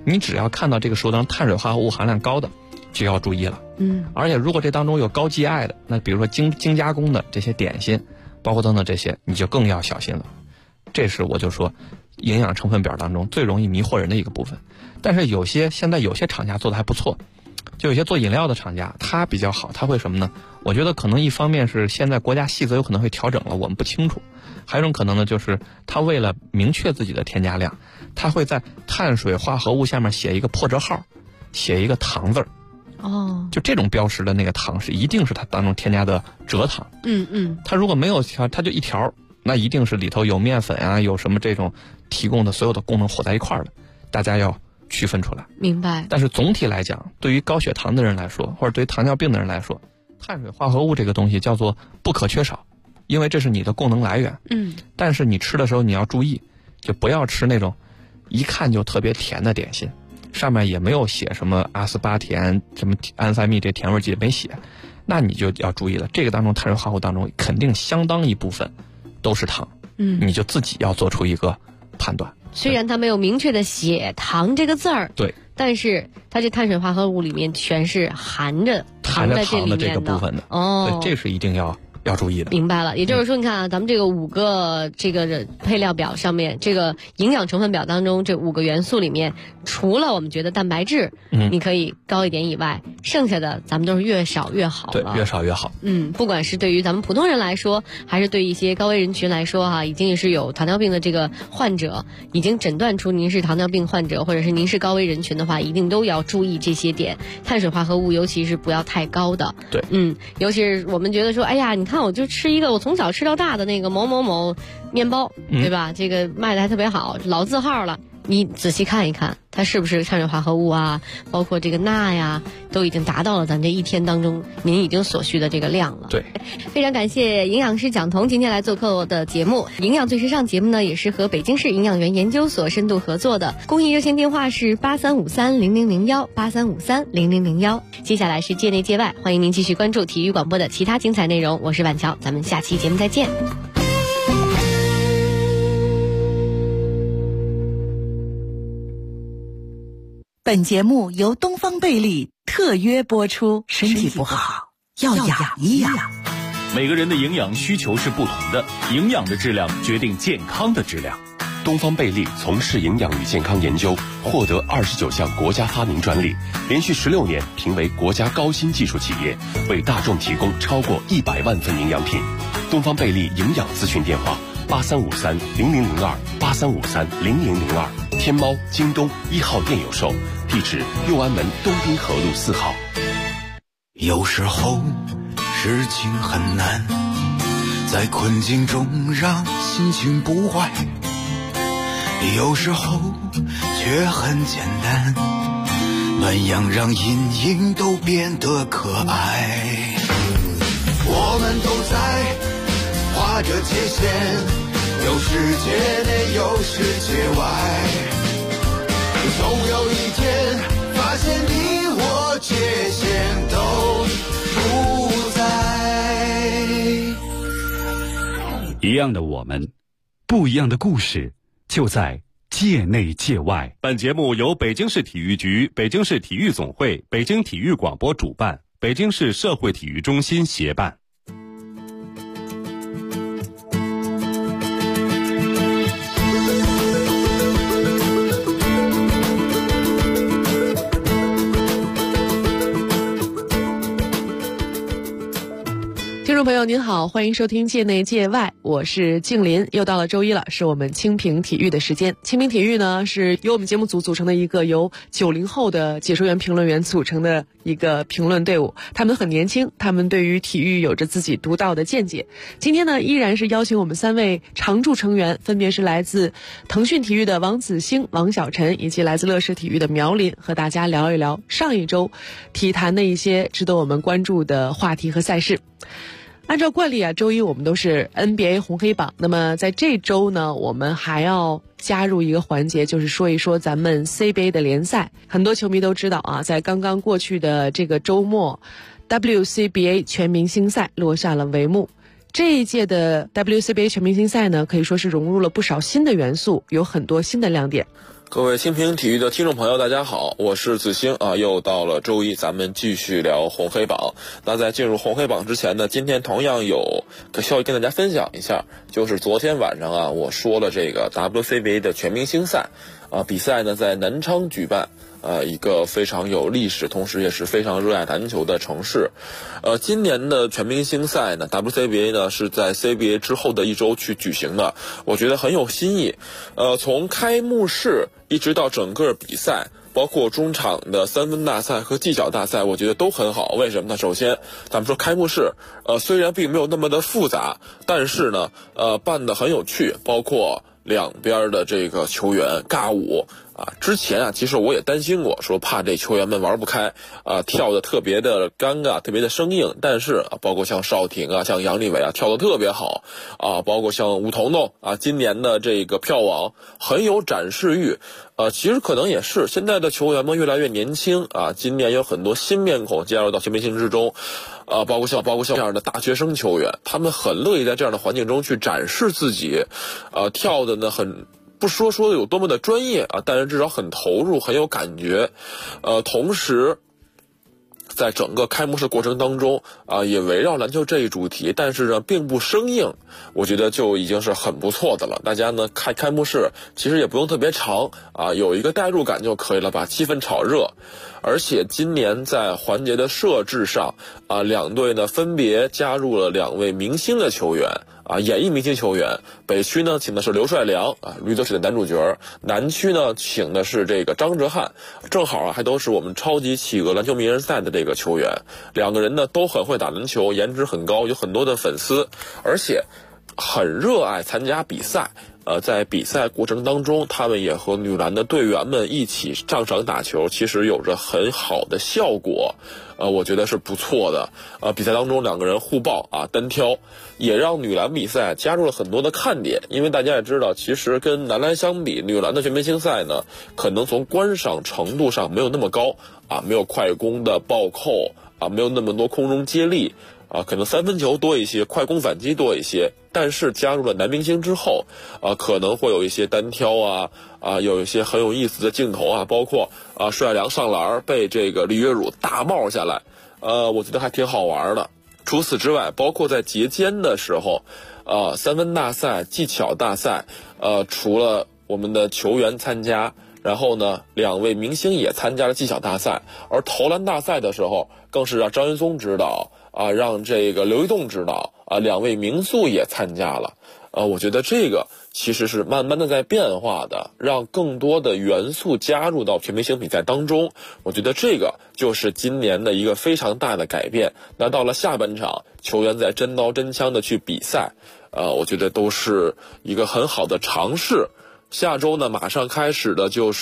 你只要看到这个食物当中碳水化合物含量高的，就要注意了。而且如果这当中有高 GI 的，那比如说精加工的这些点心，包括等等这些，你就更要小心了。这是我就说营养成分表当中最容易迷惑人的一个部分。但是现在有些厂家做的还不错，就有些做饮料的厂家他比较好，他会什么呢？我觉得可能一方面是现在国家细则有可能会调整了，我们不清楚。还有一种可能呢，就是他为了明确自己的添加量，他会在碳水化合物下面写一个破折号，写一个糖字儿。就这种标识的那个糖一定是它当中添加的蔗糖。它如果没有条，它就一条，那一定是里头有面粉啊，有什么这种提供的所有的功能混在一块儿的，大家要区分出来。 明白。但是总体来讲，对于高血糖的人来说，或者对于糖尿病的人来说，碳水化合物这个东西叫做不可缺少，因为这是你的功能来源。但是你吃的时候你要注意，就不要吃那种一看就特别甜的点心，上面也没有写什么阿斯巴甜、什么安赛蜜这甜味剂没写，那你就要注意了。这个当中碳水化合物当中肯定相当一部分都是糖。你就自己要做出一个判断。 虽然它没有明确的写糖这个字儿， 对， 但是它这碳水化合物里面全是含着糖在这里面的这个部分的。对，这是一定要注意的。 明白了。也就是说，你看啊，咱们这个5个这个配料表上面，这个营养成分表当中这5个元素里面，除了我们觉得蛋白质你可以高一点以外，剩下的咱们都是越少越好了。 对，越少越好。 不管是对于咱们普通人来说，还是对一些高危人群来说哈，已经是有糖尿病的这个患者，已经诊断出您是糖尿病患者，或者是您是高危人群的话，一定都要注意这些点。碳水化合物尤其是不要太高的。 对。 尤其是我们觉得说，哎呀，你看我就吃一个我从小吃到大的那个某某某面包，对吧？这个卖的还特别好，老字号了。你仔细看一看，它是不是碳水化合物啊，包括这个钠呀，都已经达到了咱这一天当中您已经所需的这个量了。 对， 非常感谢营养师蒋彤今天来做客我的节目。营养最时尚节目呢，也是和北京市营养员研究所深度合作的。公益热线电话是83530001，83530001。接下来是界内界外，欢迎您继续关注体育广播的其他精彩内容。我是婉乔，咱们下期节目再见。 本节目由东方贝利特约播出。身体不好要养一养。 每个人的营养需求是不同的，营养的质量决定健康的质量。 东方贝利从事营养与健康研究，获得29项国家发明专利，连续16年评为国家高新技术企业，为大众提供超过100万份营养品。东方贝利营养咨询电话83530002，83530002，天猫、京东1号店有售，地址右安门东滨河路4号。 有时候事情很难，在困境中让心情不坏，有时候却很简单，暖阳让阴影都变得可爱。我们都在画着界限，有世界内有世界外，总有一天发现你我界限都不在。 一样的我们，不一样的故事，就在界内界外。 本节目由北京市体育局、北京市体育总会、北京体育广播主办，北京市社会体育中心协办。 听众朋友您好，欢迎收听界内界外，我是静林。又到了周一了，是我们清评体育的时间。清评体育呢，是由我们节目组组成的一个由90后的解说员评论员组成的一个评论队伍。他们很年轻，他们对于体育有着自己独到的见解。今天呢，依然是邀请我们3位常驻成员，分别是来自腾讯体育的王子星、王小晨，以及来自乐视体育的苗林，和大家聊一聊上一周体坛的一些值得我们关注的话题和赛事。按照惯例啊，周一我们都是 NBA 红黑榜。那么在这周呢，我们还要加入一个环节，就是说一说咱们 CBA 的联赛。很多球迷都知道啊，在刚刚过去的这个周末， WCBA 全明星赛落下了帷幕。这一届的 WCBA 全明星赛呢，可以说是融入了不少新的元素，有很多新的亮点。 各位蜻蜓体育的听众朋友，大家好，我是子星啊，又到了周一，咱们继续聊红黑榜。那在进入红黑榜之前呢，今天同样有个消息跟大家分享一下，就是昨天晚上啊，我说了这个 WCBA 的全明星赛啊，比赛呢在南昌举办。一个非常有历史，同时也是非常热爱篮球的城市。今年的全明星赛呢 ，WCBA 呢是在 CBA 之后的一周去举行的，我觉得很有新意。从开幕式一直到整个比赛，包括中场的三分大赛和技巧大赛，我觉得都很好。为什么呢？首先，咱们说开幕式，虽然并没有那么的复杂，但是呢，办得很有趣，包括两边的这个球员尬舞。之前啊，其实我也担心过，说怕这球员们玩不开，跳得特别的尴尬，特别的生硬。但是包括像邵婷啊，像杨利伟啊，跳得特别好包括像吴彤彤今年的这个票王很有展示欲。其实可能也是现在的球员们越来越年轻今年有很多新面孔加入到全明星之中，包括像这样的大学生球员，他们很乐意在这样的环境中去展示自己，跳的呢很。不说的有多么的专业但是至少很投入，很有感觉。同时在整个开幕式过程当中也围绕篮球这一主题，但是呢并不生硬，我觉得就已经是很不错的了。大家呢开幕式其实也不用特别长有一个代入感就可以了，把气氛炒热。而且今年在环节的设置上两队呢分别加入了两位明星的球员演艺明星球员。北区呢请的是刘帅良驴得水的男主角，南区呢请的是这个张哲瀚，正好还都是我们超级企鹅篮球名人赛的这个球员。两个人呢都很会打篮球，颜值很高，有很多的粉丝，而且很热爱参加比赛。在比赛过程当中，他们也和女篮的队员们一起上场打球，其实有着很好的效果。我觉得是不错的。比赛当中两个人互爆单挑，也让女篮比赛加入了很多的看点。因为大家也知道，其实跟男篮相比，女篮的全明星赛呢，可能从观赏程度上没有那么高没有快攻的暴扣没有那么多空中接力可能三分球多一些，快攻反击多一些。但是加入了男明星之后可能会有一些单挑有一些很有意思的镜头包括帅良上篮被这个李月汝大帽下来，我觉得还挺好玩的。除此之外，包括在节间的时候三分大赛、技巧大赛除了我们的球员参加，然后呢两位明星也参加了技巧大赛。而投篮大赛的时候更是让张云松指导让这个刘一栋指导两位名宿也参加了。我觉得这个其实是慢慢的在变化的，让更多的元素加入到全明星比赛当中。我觉得这个就是今年的一个非常大的改变。那到了下半场，球员在真刀真枪的去比赛我觉得都是一个很好的尝试。下周呢马上开始的就是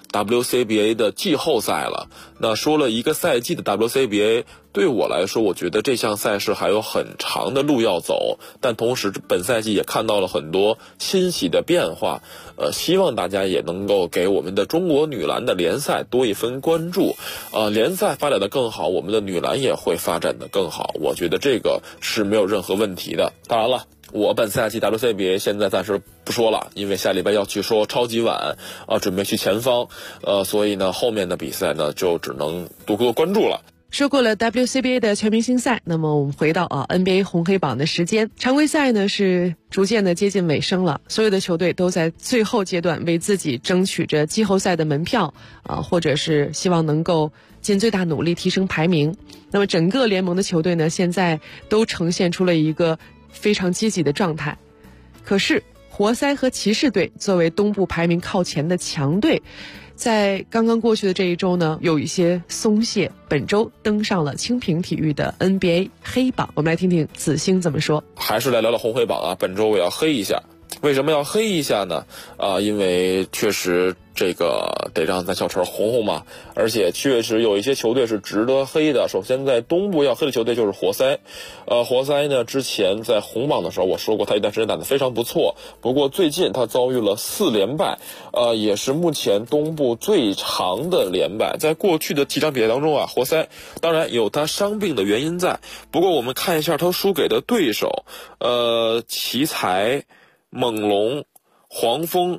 WCBA 的季后赛了。那说了一个赛季的 WCBA， 对我来说我觉得这项赛事还有很长的路要走，但同时本赛季也看到了很多欣喜的变化。希望大家也能够给我们的中国女篮的联赛多一分关注联赛发展的更好，我们的女篮也会发展的更好，我觉得这个是没有任何问题的。当然了，我本赛季 WCBA 现在暂时不说了，因为下礼拜要去说超级碗准备去前方所以呢后面的比赛呢就只能多关注了。 说过了 WCBA 的全明星赛，那么我们回到NBA 红黑榜的时间。常规赛呢是逐渐的接近尾声了，所有的球队都在最后阶段为自己争取着季后赛的门票或者是希望能够尽最大努力提升排名。那么整个联盟的球队呢现在都呈现出了一个非常积极的状态。可是活塞和骑士队作为东部排名靠前的强队，在刚刚过去的这一周呢有一些松懈，本周登上了蜻蜓体育的 NBA 黑榜。我们来听听子星怎么说。 还是来聊聊红黑榜本周我要黑一下。为什么要黑一下呢？因为确实这个得让咱小陈红红嘛，而且确实有一些球队是值得黑的。首先在东部要黑的球队就是活塞。活塞呢之前在红榜的时候我说过他一段时间打得非常不错，不过最近他遭遇了4连败，也是目前东部最长的连败。在过去的几场比赛当中活塞当然有他伤病的原因在，不过我们看一下他输给的对手奇才、猛龙、黄蜂、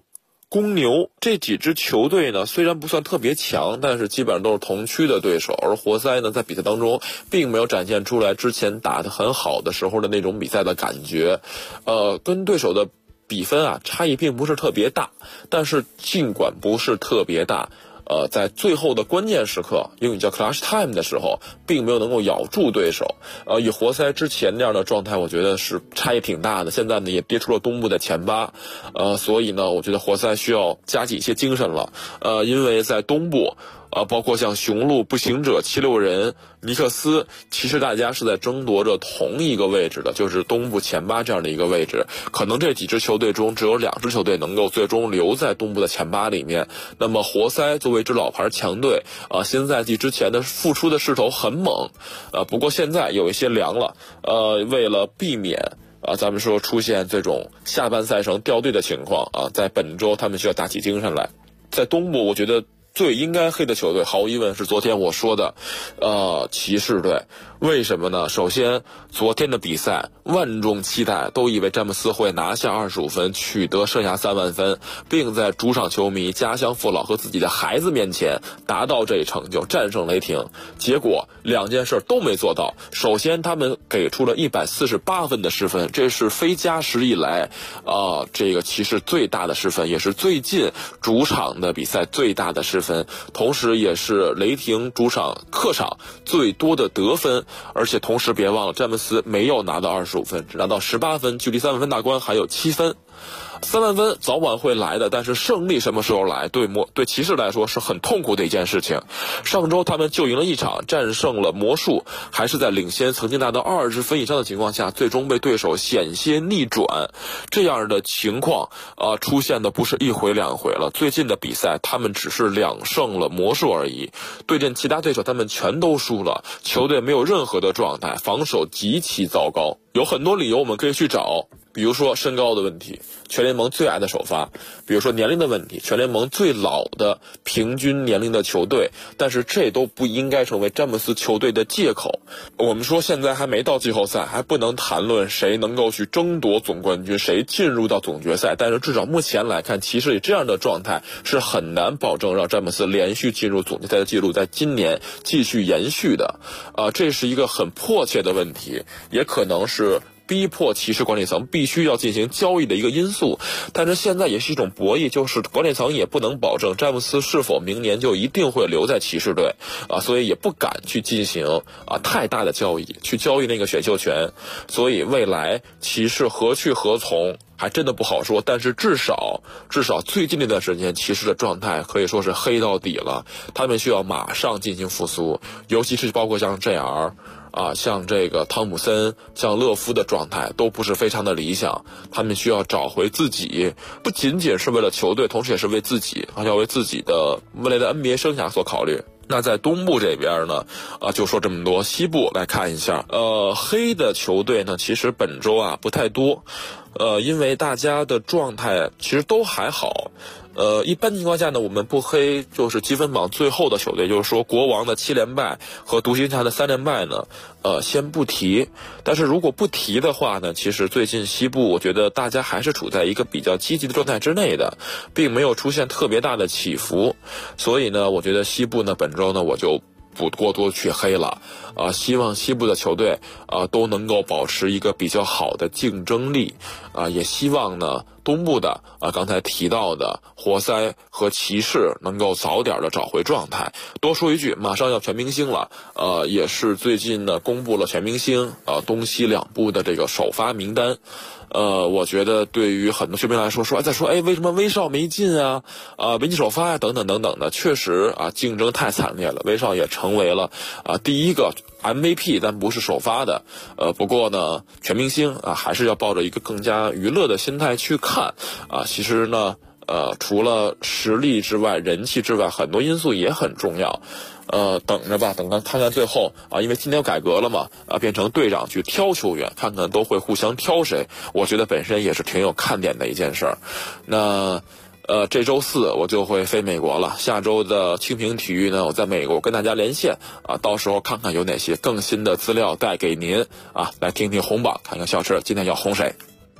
公牛这几支球队呢，虽然不算特别强，但是基本上都是同区的对手。而活塞呢，在比赛当中并没有展现出来之前打得很好的时候的那种比赛的感觉，跟对手的比分啊差异并不是特别大，但是尽管不是特别大，在最后的关键时刻，英语叫 clutch time 的时候，并没有能够咬住对手。以活塞之前那样的状态，我觉得是差异挺大的。现在呢，也跌出了东部的前8，所以呢，我觉得活塞需要加紧一些精神了。因为在东部，包括像雄鹿、步行者、76人、尼克斯，其实大家是在争夺着同一个位置的，就是东部前8这样的一个位置。可能这几支球队中只有2支球队能够最终留在东部的前8里面。那么活塞作为一支老牌强队，新赛季之前的复出的势头很猛，不过现在有一些凉了。为了避免咱们说出现这种下半赛程掉队的情况在本周他们需要打起精神来。在东部，我觉得最应该黑的球队毫无疑问是昨天我说的骑士队。为什么呢？首先，昨天的比赛万众期待，都以为詹姆斯会拿下25分，取得剩下3万分，并在主场球迷、家乡父老和自己的孩子面前达到这一成就，战胜雷霆。结果2件事都没做到。首先，他们给出了148分的失分，这是非加时以来这个骑士最大的失分，也是最近主场的比赛最大的失分，同时也是雷霆客场最多的得分。而且同时别忘了，詹姆斯没有拿到25分，只拿到18分，距离3万分大关还有7分。3万分早晚会来的，但是胜利什么时候来，对骑士来说是很痛苦的一件事情。上周他们就赢了一场，战胜了魔术，还是在领先曾经达到20分以上的情况下，最终被对手险些逆转。这样的情况出现的不是1回2回了，最近的比赛他们只是2胜了魔术而已，对阵其他对手他们全都输了，球队没有任何的状态，防守极其糟糕。有很多理由我们可以去找，比如说身高的问题，全联盟最矮的首发；比如说年龄的问题，全联盟最老的平均年龄的球队，但是这都不应该成为詹姆斯球队的借口。我们说现在还没到季后赛，还不能谈论谁能够去争夺总冠军，谁进入到总决赛，但是至少目前来看，骑士以这样的状态是很难保证让詹姆斯连续进入总决赛的记录在今年继续延续的。这是一个很迫切的问题，也可能是逼迫骑士管理层必须要进行交易的一个因素。但是现在也是一种博弈，就是管理层也不能保证詹姆斯是否明年就一定会留在骑士队所以也不敢去进行太大的交易，去交易那个选秀权。所以未来骑士何去何从还真的不好说，但是至少最近这段时间骑士的状态可以说是黑到底了，他们需要马上进行复苏，尤其是包括像 JR像这个汤姆森、像勒夫的状态都不是非常的理想，他们需要找回自己，不仅仅是为了球队，同时也是为自己，要为自己的未来的 NBA 生涯所考虑。那在东部这边呢，就说这么多。西部来看一下，黑的球队呢，其实本周不太多，因为大家的状态其实都还好。一般情况下呢，我们不黑就是积分榜最后的球队，就是说国王的7连败和独行侠的3连败呢，先不提。但是如果不提的话呢，其实最近西部我觉得大家还是处在一个比较积极的状态之内的，并没有出现特别大的起伏。所以呢，我觉得西部呢本周呢我就不过多去黑了，希望西部的球队都能够保持一个比较好的竞争力，也希望呢东部的刚才提到的活塞和骑士能够早点的找回状态。多说一句，马上要全明星了，也是最近呢公布了全明星东西两部的这个首发名单。我觉得对于很多球迷来说，再说为什么威少没进没进首发等等等等的，确实竞争太惨烈了，威少也成为了第一个 MVP， 但不是首发的。不过呢全明星还是要抱着一个更加娱乐的心态去看其实呢除了实力之外，人气之外，很多因素也很重要。等着吧，看看最后因为今年有改革了嘛，变成队长去挑球员，看看都会互相挑谁，我觉得本身也是挺有看点的一件事儿。那这周4我就会飞美国了，下周的清平体育呢，我在美国跟大家连线到时候看看有哪些更新的资料带给您来听听红榜，看看校车今天要红谁。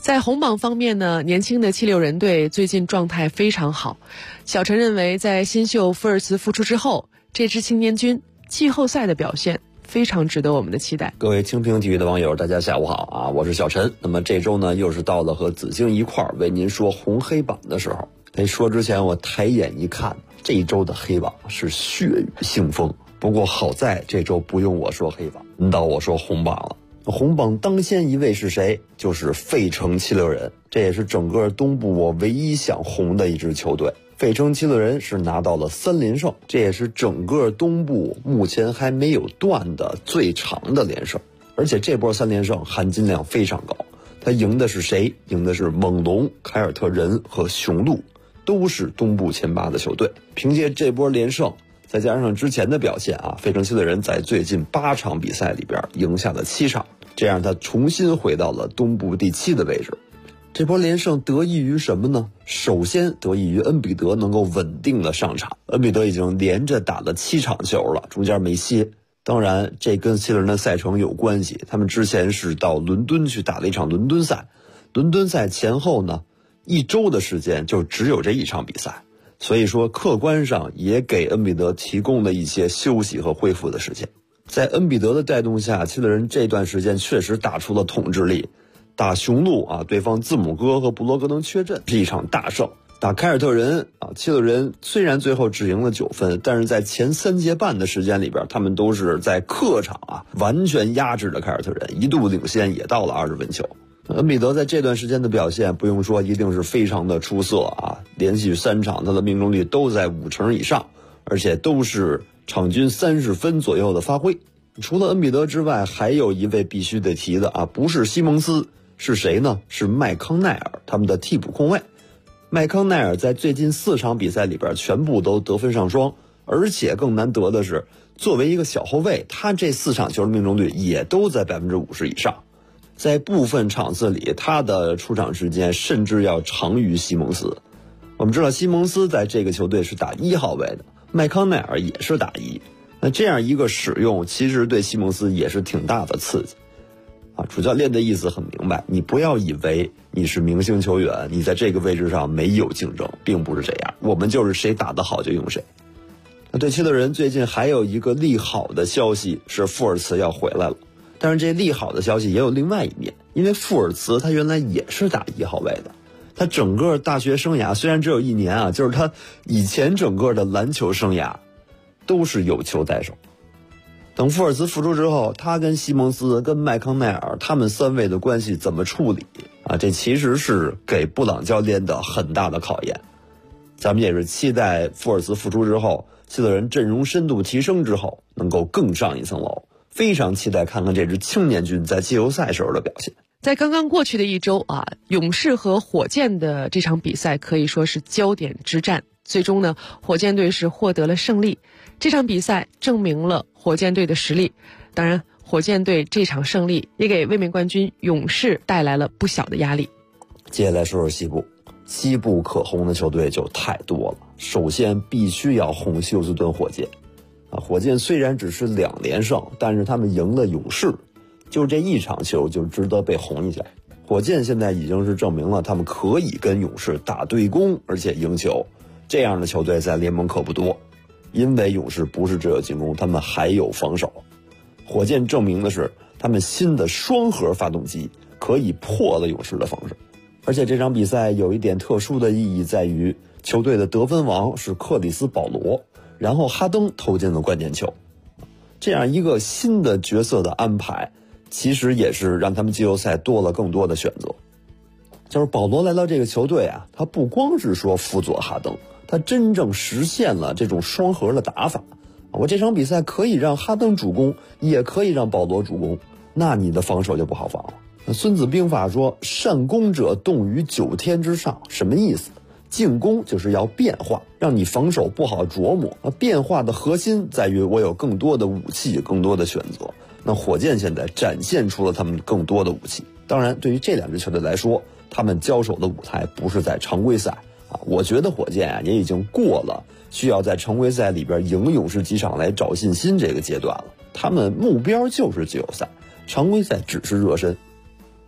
在红榜方面呢，年轻的76人队最近状态非常好。小陈认为，在新秀福尔茨复出之后，这支青年军季后赛的表现非常值得我们的期待。 各位清平体育的网友，大家下午好啊！我是小陈。那么这周呢，又是到了和子星一块儿为您说红黑榜的时候。说之前我抬眼一看，这一周的黑榜是血雨腥风。不过好在这周不用我说黑榜，轮到我说红榜了。红榜当先一位是谁？就是费城76人，这也是整个东部我唯一想红的一支球队。费城76人是拿到了3连胜，这也是整个东部目前还没有断的最长的连胜。而且这波3连胜含金量非常高，他赢的是谁？赢的是猛龙、凯尔特人和雄鹿，都是东部前8的球队。凭借这波连胜，再加上之前的表现啊，费城76人在最近8场比赛里边赢下了7场，这样他重新回到了东部第7的位置。这波连胜得益于什么呢？首先得益于恩比德能够稳定的上场，恩比德已经连着打了7场球了，中间没歇。当然这跟76人的赛程有关系，他们之前是到伦敦去打了一场伦敦赛，伦敦赛前后呢1周的时间就只有这一场比赛，所以说客观上也给恩比德提供了一些休息和恢复的时间。在恩比德的带动下，76人这段时间确实打出了统治力。打雄鹿啊，对方字母哥和布罗格登缺阵，是一场大胜。打凯尔特人啊，76人虽然最后只赢了9分，但是在前3节半的时间里边，他们都是在客场啊完全压制了凯尔特人，一度领先也到了20分球。恩比德在这段时间的表现不用说，一定是非常的出色啊，连续3场他的命中率都在50%以上，而且都是场均30分左右的发挥。除了恩比德之外，还有一位必须得提的啊，不是西蒙斯，是谁呢？是麦康奈尔，他们的替补控卫。麦康奈尔在最近4场比赛里边全部都得分上双，而且更难得的是，作为一个小后卫，他这4场球的命中率也都在50%以上。在部分场次里，他的出场时间甚至要长于西蒙斯。我们知道西蒙斯在这个球队是打1号位的，麦康奈尔也是打1。那这样一个使用，其实对西蒙斯也是挺大的刺激。主教练的意思很明白，你不要以为你是明星球员，你在这个位置上没有竞争，并不是这样，我们就是谁打得好就用谁。那对76人最近还有一个利好的消息是富尔茨要回来了，但是这利好的消息也有另外一面，因为富尔茨他原来也是打1号位的，他整个大学生涯虽然只有1年啊，就是他以前整个的篮球生涯都是有球在手。等富尔茨复出之后，他跟西蒙斯、跟麦康奈尔他们3位的关系怎么处理啊？这其实是给布朗教练的很大的考验。咱们也是期待富尔茨复出之后，76人阵容深度提升之后，能够更上一层楼。非常期待看看这支青年军在季后赛时候的表现。 在刚刚过去的1周啊，勇士和火箭的这场比赛可以说是焦点之战。最终呢，火箭队是获得了胜利。这场比赛证明了火箭队的实力，当然火箭队这场胜利也给卫冕冠军勇士带来了不小的压力。 接下来说说西部，西部可红的球队就太多了。首先必须要红休斯顿火箭啊，火箭虽然只是2连胜，但是他们赢了勇士，就这一场球就值得被红一下。火箭现在已经是证明了他们可以跟勇士打对攻，而且赢球。这样的球队在联盟可不多，因为勇士不是只有进攻，他们还有防守。火箭证明的是他们新的双核发动机可以破了勇士的防守。而且这场比赛有一点特殊的意义在于，球队的得分王是克里斯保罗，然后哈登投进了关键球。这样一个新的角色的安排，其实也是让他们季后赛多了更多的选择。就是保罗来到这个球队啊，他不光是说辅佐哈登，他真正实现了这种双核的打法。我这场比赛可以让哈登主攻，也可以让保罗主攻，那你的防守就不好防了。孙子兵法说，善攻者动于9天之上，什么意思？进攻就是要变化，让你防守不好琢磨。变化的核心在于我有更多的武器，更多的选择。那火箭现在展现出了他们更多的武器。当然，对于这2支球队来说，他们交手的舞台不是在常规赛啊。我觉得火箭啊也已经过了需要在常规赛里边赢勇士几场来找信心这个阶段了。他们目标就是季后赛，常规赛只是热身。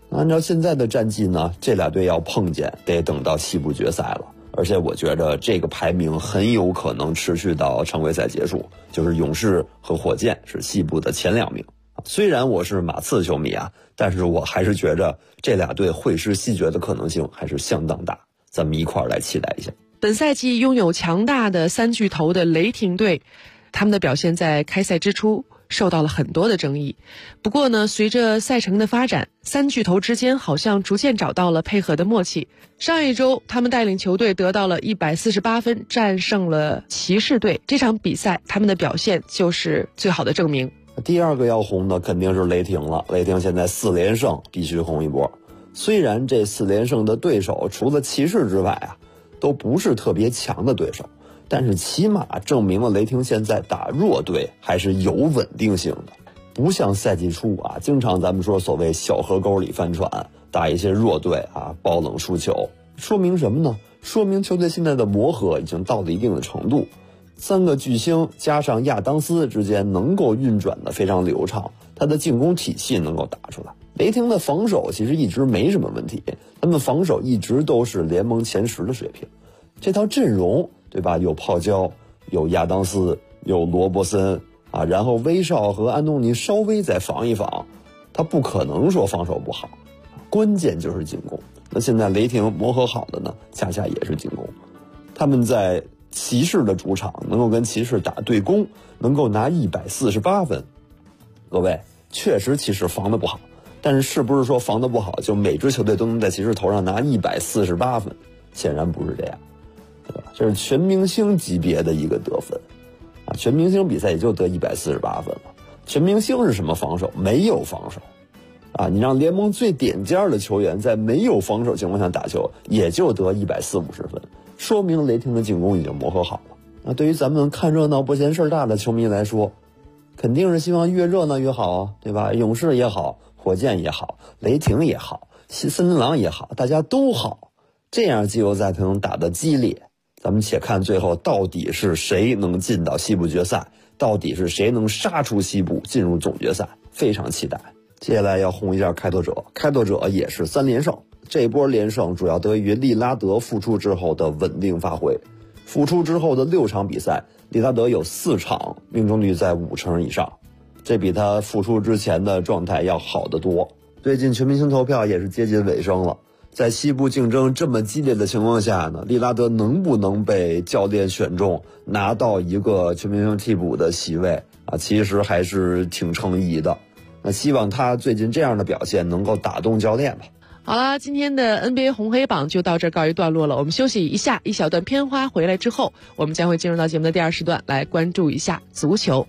按照现在的战绩呢，这俩队要碰见得等到西部决赛了。而且我觉得这个排名很有可能持续到常规赛结束，就是勇士和火箭是西部的前2名。虽然我是马刺球迷啊，但是我还是觉着这俩队会师西决的可能性还是相当大，咱们一块儿来期待一下。 本赛季拥有强大的3巨头的雷霆队，他们的表现在开赛之初受到了很多的争议。不过呢，随着赛程的发展，3巨头之间好像逐渐找到了配合的默契。上一周他们带领球队得到了148分，战胜了骑士队。这场比赛他们的表现就是最好的证明。 第二个要红的肯定是雷霆了，雷霆现在4连胜，必须红一波。虽然这4连胜的对手除了骑士之外啊，都不是特别强的对手，但是起码证明了雷霆现在打弱队还是有稳定性的，不像赛季初啊，经常咱们说所谓小河沟里翻船，打一些弱队啊爆冷输球。说明什么呢？说明球队现在的磨合已经到了一定的程度，3个巨星加上亚当斯之间能够运转的非常流畅，他的进攻体系能够打出来。雷霆的防守其实一直没什么问题，他们防守一直都是联盟前10的水平。这套阵容对吧，有泡椒，有亚当斯，有罗伯森啊，然后威少和安东尼稍微再防一防，他不可能说防守不好，关键就是进攻。那现在雷霆磨合好的呢，恰恰也是进攻。他们在骑士的主场能够跟骑士打对攻，能够拿148分。各位，确实骑士防得不好，但是是不是说防得不好就每支球队都能在骑士头上拿148分？显然不是这样，对吧？这是全明星级别的一个得分啊，全明星比赛也就得148分了。全明星是什么防守？没有防守啊！你让联盟最顶尖的球员在没有防守情况下打球，也就得140-150分，说明雷霆的进攻已经磨合好了。那对于咱们看热闹不嫌事儿大的球迷来说，肯定是希望越热闹越好啊，对吧？勇士也好，火箭也好，雷霆也好，森林狼也好，大家都好，这样季后赛才能打得激烈。咱们且看最后到底是谁能进到西部决赛，到底是谁能杀出西部进入总决赛，非常期待。接下来要轰一下开拓者，开拓者也是3连胜，这波连胜主要得益于利拉德复出之后的稳定发挥。复出之后的6场比赛，利拉德有4场命中率在50%以上，这比他复出之前的状态要好得多。最近全明星投票也是接近尾声了，在西部竞争这么激烈的情况下呢，利拉德能不能被教练选中拿到一个全明星替补的席位啊，其实还是挺成疑的。那希望他最近这样的表现能够打动教练吧。 好了，今天的 NBA 红黑榜就到这告一段落了。我们休息一下，一小段片花回来之后，我们将会进入到节目的第2时段，来关注一下足球。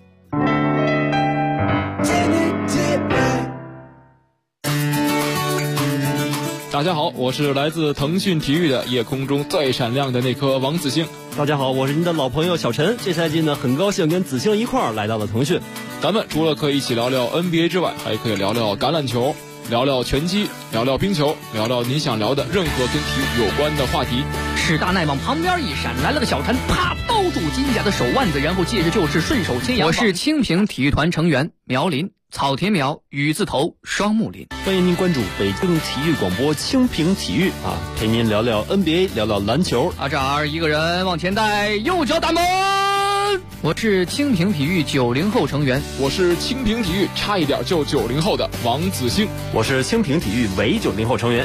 大家好，我是来自腾讯体育的夜空中最闪亮的那颗王子星。 大家好，我是您的老朋友小陈。这赛季呢，很高兴跟子星一块儿来到了腾讯。 咱们除了可以一起聊聊 NBA 之外，还可以聊聊橄榄球，聊聊拳击，聊聊冰球，聊聊你想聊的任何跟体育有关的话题。 史大奈往旁边一闪，来了个小陈，啪包住金甲的手腕子，然后接着就是顺手牵羊。我是清平体育团成员苗林，草田苗雨字头双木林。 欢迎您关注北京体育广播清平体育啊，陪您聊聊 NBA， 聊聊篮球。 这儿一个人往前带，右脚打门。我是清平体育90后成员， 我是清平体育差一点就90后的王子星， 我是清平体育伪90后成员。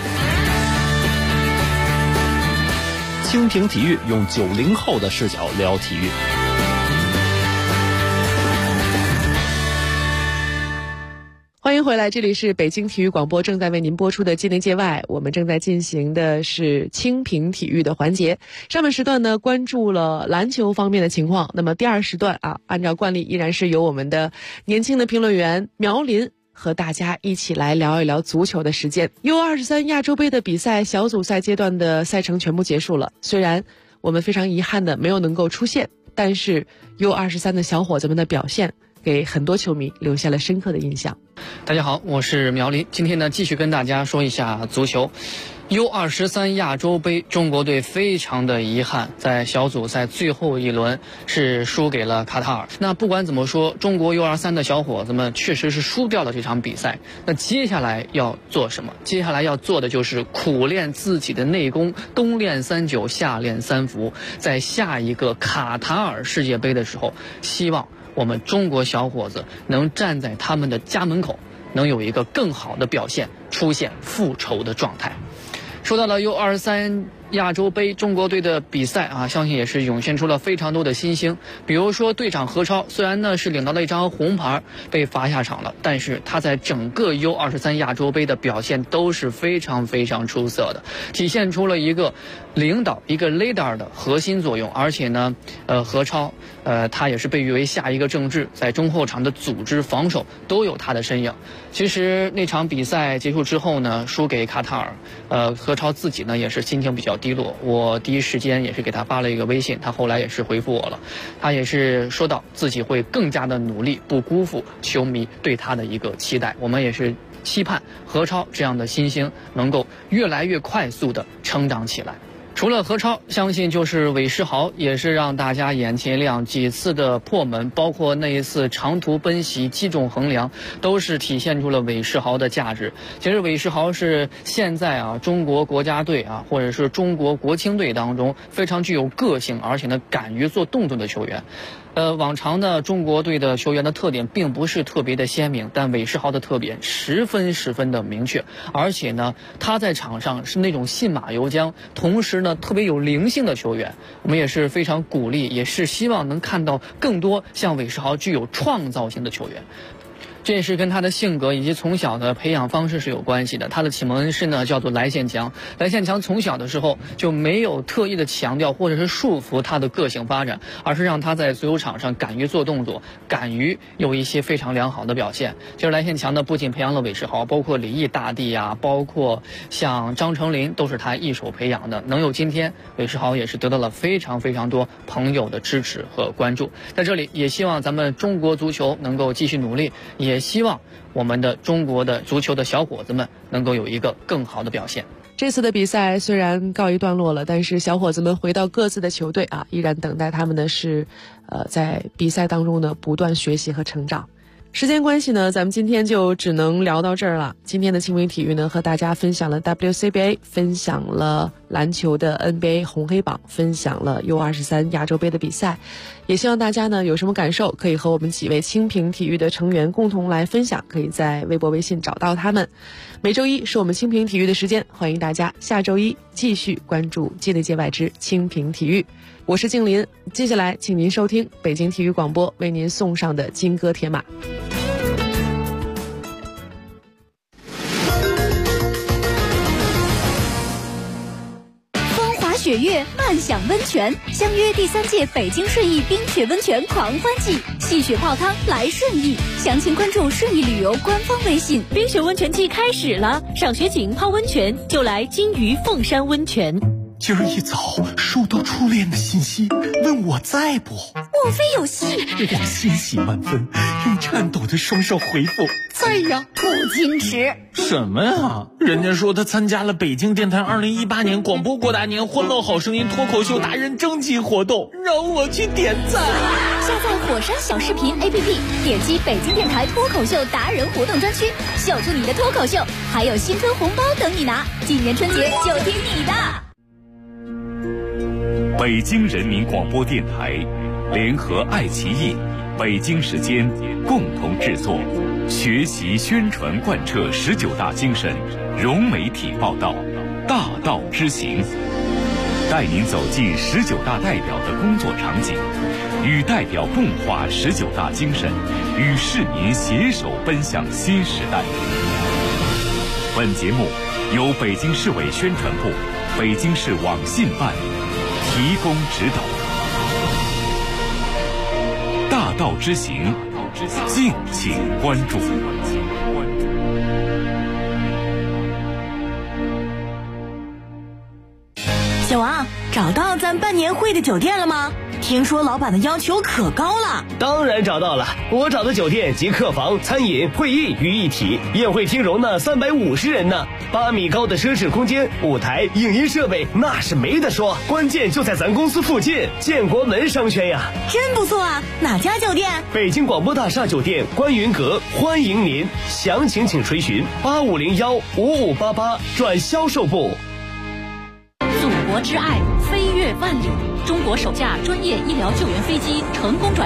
清平体育用90后的视角聊体育。 欢迎回来，这里是北京体育广播正在为您播出的界内界外，我们正在进行的是清平体育的环节。上半时段呢，关注了篮球方面的情况，那么第2时段啊，按照惯例依然是由我们的年轻的评论员苗林和大家一起来聊一聊足球的时间。U23亚洲杯的比赛小组赛阶段的赛程全部结束了，虽然我们非常遗憾的没有能够出现，但是 U23的小伙子们的表现给很多球迷留下了深刻的印象。 大家好，我是苗林，今天呢继续跟大家说一下足球。U23亚洲杯，中国队非常的遗憾，在小组赛最后一轮是输给了卡塔尔。那不管怎么说，中国 U23的小伙子们确实是输掉了这场比赛。那接下来要做什么？接下来要做的就是苦练自己的内功，冬练3九，夏练3伏。在下一个卡塔尔世界杯的时候，希望我们中国小伙子能站在他们的家门口，能有一个更好的表现，出现复仇的状态。说到了 U23亚洲杯中国队的比赛啊，相信也是涌现出了非常多的新星。比如说队长何超，虽然呢是领到了一张红牌被罚下场了，但是他在整个 U23亚洲杯的表现都是非常非常出色的，体现出了一个领导一个 leader 的核心作用。而且呢何超他也是被誉为下一个郑智，在中后场的组织防守都有他的身影。其实那场比赛结束之后呢，输给卡塔尔，何超自己呢也是心情比较低落，我第一时间也是给他发了一个微信，他后来也是回复我了，他也是说到自己会更加的努力，不辜负球迷对他的一个期待。我们也是期盼何超这样的新星能够越来越快速的成长起来。除了何超，相信就是韦世豪也是让大家眼前亮，几次的破门，包括那一次长途奔袭击中横梁，都是体现出了韦世豪的价值。其实韦世豪是现在中国国家队或者是中国国青队当中非常具有个性，而且呢敢于做动作的球员。往常呢中国队的球员的特点并不是特别的鲜明，但韦世豪的特点十分的明确，而且呢他在场上是那种信马由缰，同时呢特别有灵性的球员。我们也是非常鼓励，也是希望能看到更多像韦世豪具有创造性的球员。这也是跟他的性格以及从小的培养方式是有关系的。他的启蒙恩师呢叫做来宪强，来宪强从小的时候就没有特意的强调或者是束缚他的个性发展，而是让他在足球场上敢于做动作，敢于有一些非常良好的表现。其实来宪强呢不仅培养了韦世豪，包括李毅大帝包括像张成林都是他一手培养的。能有今天，韦世豪也是得到了非常多朋友的支持和关注。在这里也希望咱们中国足球能够继续努力，也希望我们的中国的足球的小伙子们能够有一个更好的表现。 这次的比赛虽然告一段落了，但是小伙子们回到各自的球队依然等待他们的是在比赛当中呢不断学习和成长。时间关系呢，咱们今天就只能聊到这儿了。今天的清明体育呢，和大家分享了 WCBA， 分享了篮球的 NBA 红黑榜，分享了 U23亚洲杯的比赛。也希望大家呢有什么感受，可以和我们几位清平体育的成员共同来分享，可以在微博微信找到他们。每周一是我们清平体育的时间，欢迎大家下周一继续关注界内界外之清平体育。我是静林，接下来请您收听北京体育广播为您送上的金戈铁马。 风华雪月，漫享温泉，相约第3届北京顺义冰雪温泉狂欢季，戏雪泡汤来顺义，详情关注顺义旅游官方微信。 冰雪温泉季开始了，赏雪景泡温泉就来金鱼凤山温泉。 今儿一早收到初恋的信息，问我在不？ 莫非有戏？ 我欣喜万分，用颤抖的双手回复在呀。 不矜持什么呀？人家说他参加了北京电台2018年广播过大年欢乐好声音脱口秀达人征集活动，让我去点赞。 下载火山小视频 APP， 点击北京电台脱口秀达人活动专区，秀出你的脱口秀，还有新春红包等你拿。今年春节就听你的。 北京人民广播电台联合爱奇艺、北京时间共同制作，学习宣传贯彻19大精神，融媒体报道，大道之行，带您走进19大代表的工作场景，与代表共话19大精神，与市民携手奔向新时代。本节目由北京市委宣传部、北京市网信办提供指导。大道之行，敬请关注。 小王，找到咱办年会的酒店了吗？ 听说老板的要求可高了。 当然找到了，我找的酒店集客房、餐饮、会议于一体，宴会厅容纳350人呢，8米高的奢侈空间，舞台、影音设备那是没得说，关键就在咱公司附近，建国门商圈呀。 真不错啊，哪家酒店？ 北京广播大厦酒店观云阁，欢迎您，详情请垂询8501-5588转销售部。 祖国之爱飞越万里，中国首架专业医疗救援飞机成功转